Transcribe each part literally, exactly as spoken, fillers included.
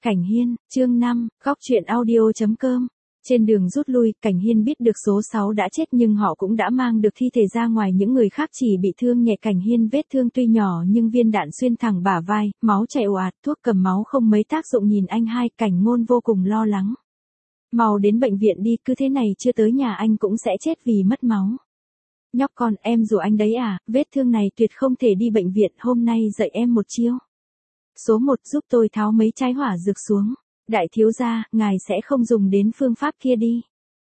Cảnh Hiên, chương năm, góc truyện audio chấm com. Trên đường rút lui, Cảnh Hiên biết được số sáu đã chết nhưng họ cũng đã mang được thi thể ra ngoài, những người khác chỉ bị thương nhẹ. Cảnh Hiên vết thương tuy nhỏ nhưng viên đạn xuyên thẳng bả vai, máu chảy ồ ạt, thuốc cầm máu không mấy tác dụng. Nhìn anh hai, Cảnh Ngôn vô cùng lo lắng. Mau đến bệnh viện đi, cứ thế này chưa tới nhà anh cũng sẽ chết vì mất máu. Nhóc con, em rủ anh đấy à, vết thương này tuyệt không thể đi bệnh viện, hôm nay dạy em một chiêu. Số một, giúp tôi tháo mấy chai hỏa dược xuống. Đại thiếu gia, ngài sẽ không dùng đến phương pháp kia đi.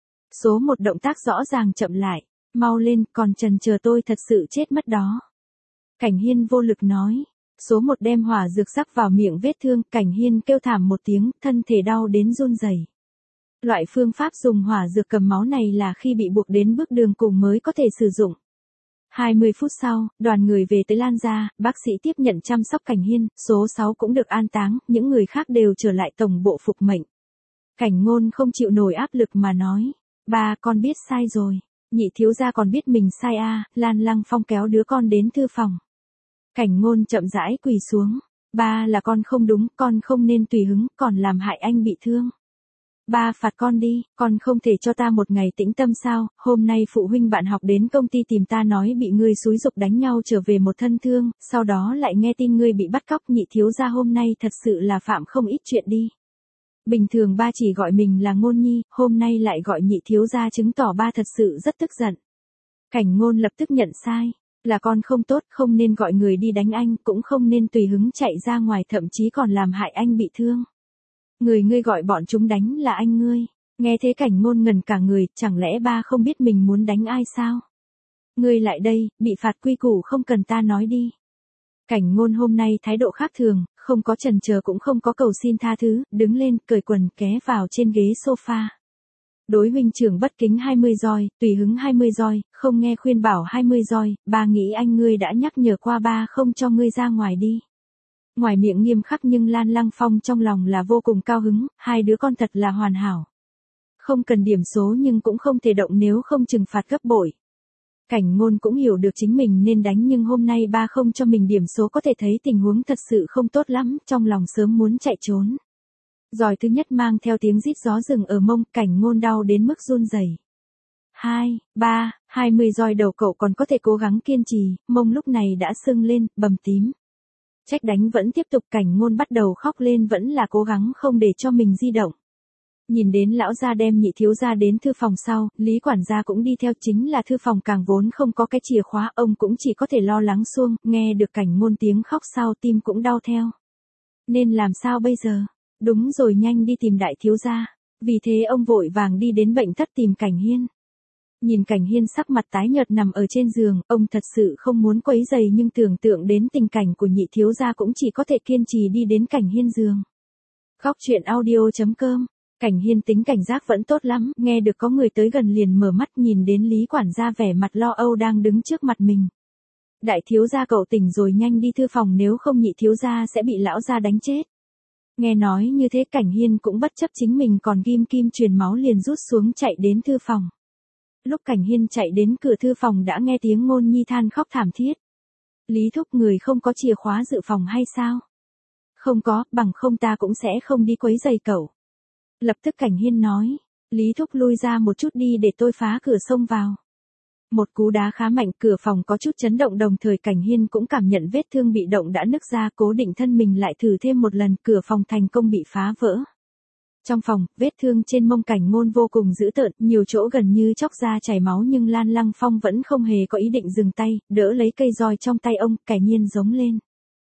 Số một động tác rõ ràng chậm lại. Mau lên, còn chần chờ tôi thật sự chết mất đó. Cảnh Hiên vô lực nói. Số một đem hỏa dược rắc vào miệng vết thương, Cảnh Hiên kêu thảm một tiếng, thân thể đau đến run rẩy. Loại phương pháp dùng hỏa dược cầm máu này là khi bị buộc đến bước đường cùng mới có thể sử dụng. hai mươi phút sau, đoàn người về tới Lan gia, bác sĩ tiếp nhận chăm sóc Cảnh Hiên, số sáu cũng được an táng, những người khác đều trở lại tổng bộ phục mệnh. Cảnh Ngôn không chịu nổi áp lực mà nói, ba con biết sai rồi, nhị thiếu gia còn biết mình sai à, Lan Lăng Phong kéo đứa con đến thư phòng. Cảnh Ngôn chậm rãi quỳ xuống, ba là con không đúng, con không nên tùy hứng, còn làm hại anh bị thương. Ba phạt con đi, con không thể cho ta một ngày tĩnh tâm sao, hôm nay phụ huynh bạn học đến công ty tìm ta nói bị ngươi xúi giục đánh nhau trở về một thân thương, sau đó lại nghe tin ngươi bị bắt cóc. Nhị thiếu gia hôm nay thật sự là phạm không ít chuyện đi. Bình thường ba chỉ gọi mình là Ngôn Nhi, hôm nay lại gọi nhị thiếu gia, chứng tỏ ba thật sự rất tức giận. Cảnh Ngôn lập tức nhận sai, là con không tốt, không nên gọi người đi đánh anh, cũng không nên tùy hứng chạy ra ngoài, thậm chí còn làm hại anh bị thương. Người ngươi gọi bọn chúng đánh là anh ngươi. Nghe thế Cảnh Ngôn ngần cả người, chẳng lẽ ba không biết mình muốn đánh ai sao? Ngươi lại đây, bị phạt quy củ không cần ta nói đi. Cảnh Ngôn hôm nay thái độ khác thường, không có chần chờ cũng không có cầu xin tha thứ, đứng lên, cởi quần, ghé vào trên ghế sofa. Đối huynh trưởng bất kính hai mươi roi, tùy hứng hai mươi roi, không nghe khuyên bảo hai mươi roi, ba nghĩ anh ngươi đã nhắc nhở qua ba không cho ngươi ra ngoài đi. Ngoài miệng nghiêm khắc nhưng Lan Lăng Phong trong lòng là vô cùng cao hứng, hai đứa con thật là hoàn hảo. Không cần điểm số nhưng cũng không thể động nếu không trừng phạt gấp bội. Cảnh Ngôn cũng hiểu được chính mình nên đánh nhưng hôm nay ba không cho mình điểm số có thể thấy tình huống thật sự không tốt lắm, trong lòng sớm muốn chạy trốn. Roi thứ nhất mang theo tiếng rít gió rừng ở mông, Cảnh Ngôn đau đến mức run rẩy. Hai, ba, hai mươi roi đầu cậu còn có thể cố gắng kiên trì, mông lúc này đã sưng lên, bầm tím. Trách đánh vẫn tiếp tục, Cảnh Ngôn bắt đầu khóc lên, vẫn là cố gắng không để cho mình di động. Nhìn đến lão gia đem nhị thiếu gia đến thư phòng sau, Lý quản gia cũng đi theo, chính là thư phòng càng vốn không có cái chìa khóa, ông cũng chỉ có thể lo lắng xuông, nghe được Cảnh Ngôn tiếng khóc sau tim cũng đau theo. Nên làm sao bây giờ? Đúng rồi, nhanh đi tìm đại thiếu gia. Vì thế ông vội vàng đi đến bệnh thất tìm Cảnh Hiên. Nhìn Cảnh Hiên sắc mặt tái nhợt nằm ở trên giường, ông thật sự không muốn quấy rầy nhưng tưởng tượng đến tình cảnh của nhị thiếu gia cũng chỉ có thể kiên trì đi đến Cảnh Hiên giường. Góc truyện audio chấm com. Cảnh Hiên tính cảnh giác vẫn tốt lắm, nghe được có người tới gần liền mở mắt, nhìn đến Lý quản gia vẻ mặt lo âu đang đứng trước mặt mình. Đại thiếu gia cậu tỉnh rồi, nhanh đi thư phòng nếu không nhị thiếu gia sẽ bị lão gia đánh chết. Nghe nói như thế Cảnh Hiên cũng bất chấp chính mình còn ghim kim truyền máu liền rút xuống chạy đến thư phòng. Lúc Cảnh Hiên chạy đến cửa thư phòng đã nghe tiếng Ngôn Nhi than khóc thảm thiết. Lý thúc, người không có chìa khóa dự phòng hay sao? Không có, bằng không ta cũng sẽ không đi quấy rầy cậu. Lập tức Cảnh Hiên nói, Lý thúc lui ra một chút đi để tôi phá cửa xông vào. Một cú đá khá mạnh, cửa phòng có chút chấn động, đồng thời Cảnh Hiên cũng cảm nhận vết thương bị động đã nứt ra, cố định thân mình lại thử thêm một lần, cửa phòng thành công bị phá vỡ. Trong phòng, vết thương trên mông Cảnh Ngôn vô cùng dữ tợn, nhiều chỗ gần như chóc ra chảy máu nhưng Lan Lăng Phong vẫn không hề có ý định dừng tay, đỡ lấy cây roi trong tay ông. Cảnh Hiên giống lên.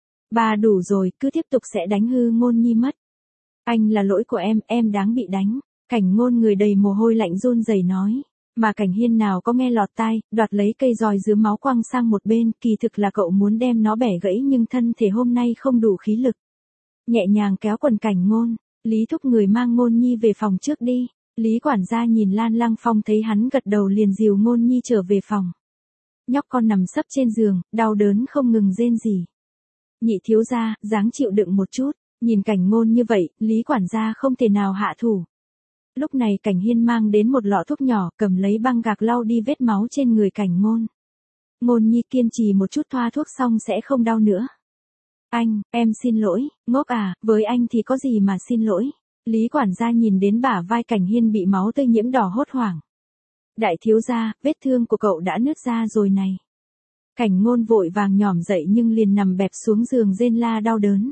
Ba đủ rồi, cứ tiếp tục sẽ đánh hư Ngôn Nhi mất. Anh là lỗi của em, em đáng bị đánh. Cảnh Ngôn người đầy mồ hôi lạnh run rẩy nói. Mà Cảnh Hiên nào có nghe lọt tai, đoạt lấy cây roi dứa máu quăng sang một bên, kỳ thực là cậu muốn đem nó bẻ gãy nhưng thân thể hôm nay không đủ khí lực. Nhẹ nhàng kéo quần Cảnh Ngôn. Lý thúc, người mang Ngôn Nhi về phòng trước đi. Lý quản gia nhìn Lan Lăng Phong thấy hắn gật đầu liền dìu Ngôn Nhi trở về phòng. Nhóc con nằm sấp trên giường, đau đớn không ngừng rên rỉ. Nhị thiếu gia, dáng chịu đựng một chút. Nhìn Cảnh Ngôn như vậy, Lý quản gia không thể nào hạ thủ. Lúc này Cảnh Hiên mang đến một lọ thuốc nhỏ, cầm lấy băng gạc lau đi vết máu trên người Cảnh Ngôn. Ngôn Nhi kiên trì một chút, thoa thuốc xong sẽ không đau nữa. Anh, em xin lỗi, ngốc à, với anh thì có gì mà xin lỗi. Lý quản gia nhìn đến bả vai Cảnh Hiên bị máu tươi nhiễm đỏ hốt hoảng. Đại thiếu gia, vết thương của cậu đã nứt ra rồi này. Cảnh Ngôn vội vàng nhỏm dậy nhưng liền nằm bẹp xuống giường rên la đau đớn.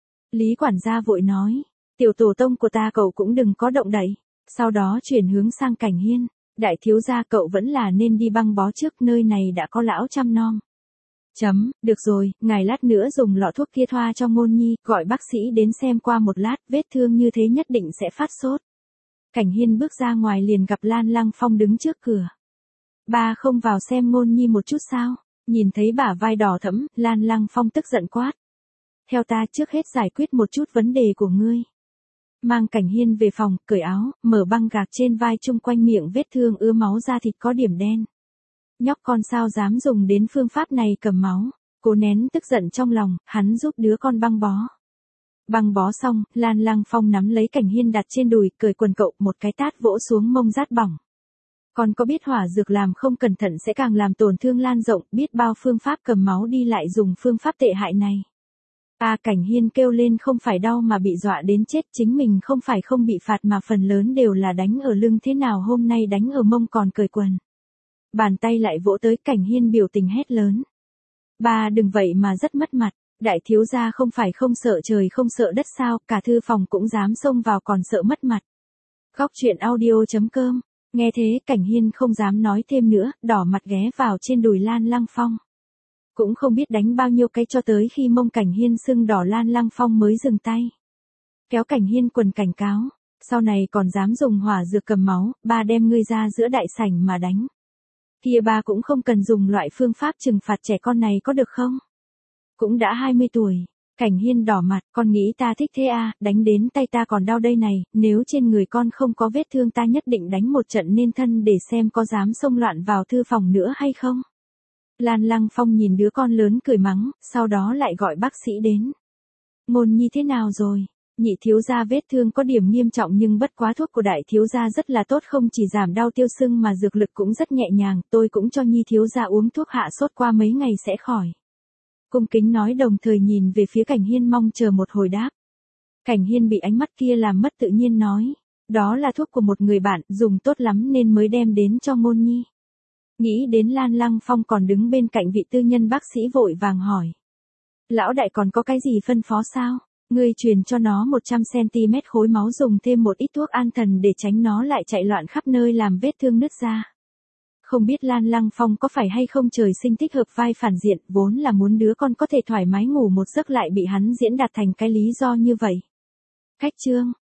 Lý quản gia vội nói, tiểu tổ tông của ta cậu cũng đừng có động đậy. Sau đó chuyển hướng sang Cảnh Hiên, đại thiếu gia cậu vẫn là nên đi băng bó trước, nơi này đã có lão chăm nom. Chấm, được rồi, ngài lát nữa dùng lọ thuốc kia thoa cho Ngôn Nhi, gọi bác sĩ đến xem qua một lát, vết thương như thế nhất định sẽ phát sốt. Cảnh Hiên bước ra ngoài liền gặp Lan Lăng Phong đứng trước cửa. Ba không vào xem Ngôn Nhi một chút sao? Nhìn thấy bả vai đỏ thẫm, Lan Lăng Phong tức giận quát. Theo ta trước hết giải quyết một chút vấn đề của ngươi. Mang Cảnh Hiên về phòng, cởi áo, mở băng gạc trên vai chung quanh miệng vết thương ứa máu ra thịt có điểm đen. Nhóc con sao dám dùng đến phương pháp này cầm máu. Cố nén tức giận trong lòng, hắn giúp đứa con băng bó. Băng bó xong, Lan Lăng Phong nắm lấy Cảnh Hiên đặt trên đùi, cởi quần cậu, một cái tát vỗ xuống mông rát bỏng. Con có biết hỏa dược làm không cẩn thận sẽ càng làm tổn thương lan rộng, biết bao phương pháp cầm máu đi lại dùng phương pháp tệ hại này. À, Cảnh Hiên kêu lên không phải đau mà bị dọa đến chết, chính mình không phải không bị phạt mà phần lớn đều là đánh ở lưng, thế nào hôm nay đánh ở mông còn cởi quần. Bàn tay lại vỗ tới, Cảnh Hiên biểu tình hét lớn. Ba đừng vậy mà rất mất mặt, đại thiếu gia không phải không sợ trời không sợ đất sao, cả thư phòng cũng dám xông vào còn sợ mất mặt. Góc truyện audio chấm com. Nghe thế Cảnh Hiên không dám nói thêm nữa, đỏ mặt ghé vào trên đùi Lan Lăng Phong. Cũng không biết đánh bao nhiêu cái cho tới khi mông Cảnh Hiên sưng đỏ Lan Lăng Phong mới dừng tay. Kéo Cảnh Hiên quần cảnh cáo, sau này còn dám dùng hỏa dược cầm máu, ba đem ngươi ra giữa đại sảnh mà đánh. Kia ba cũng không cần dùng loại phương pháp trừng phạt trẻ con này có được không? Cũng đã hai mươi tuổi. Cảnh Hiên đỏ mặt, con nghĩ ta thích thế à, đánh đến tay ta còn đau đây này, nếu trên người con không có vết thương ta nhất định đánh một trận nên thân để xem có dám xông loạn vào thư phòng nữa hay không. Lan Lăng Phong nhìn đứa con lớn cười mắng, sau đó lại gọi bác sĩ đến. Ngôn Nhi thế nào rồi? Nhị thiếu gia vết thương có điểm nghiêm trọng nhưng bất quá thuốc của đại thiếu gia rất là tốt, không chỉ giảm đau tiêu sưng mà dược lực cũng rất nhẹ nhàng, tôi cũng cho Nhi thiếu gia uống thuốc hạ sốt qua mấy ngày sẽ khỏi. Cung kính nói đồng thời nhìn về phía Cảnh Hiên mong chờ một hồi đáp. Cảnh Hiên bị ánh mắt kia làm mất tự nhiên nói, đó là thuốc của một người bạn, dùng tốt lắm nên mới đem đến cho Ngôn Nhi. Nghĩ đến Lan Lăng Phong còn đứng bên cạnh vị tư nhân bác sĩ vội vàng hỏi. Lão đại còn có cái gì phân phó sao? Ngươi truyền cho nó một trăm xăng-ti-mét khối máu, dùng thêm một ít thuốc an thần để tránh nó lại chạy loạn khắp nơi làm vết thương nứt ra. Không biết Lan Lăng Phong có phải hay không trời sinh thích hợp vai phản diện, vốn là muốn đứa con có thể thoải mái ngủ một giấc lại bị hắn diễn đạt thành cái lý do như vậy. Cách chương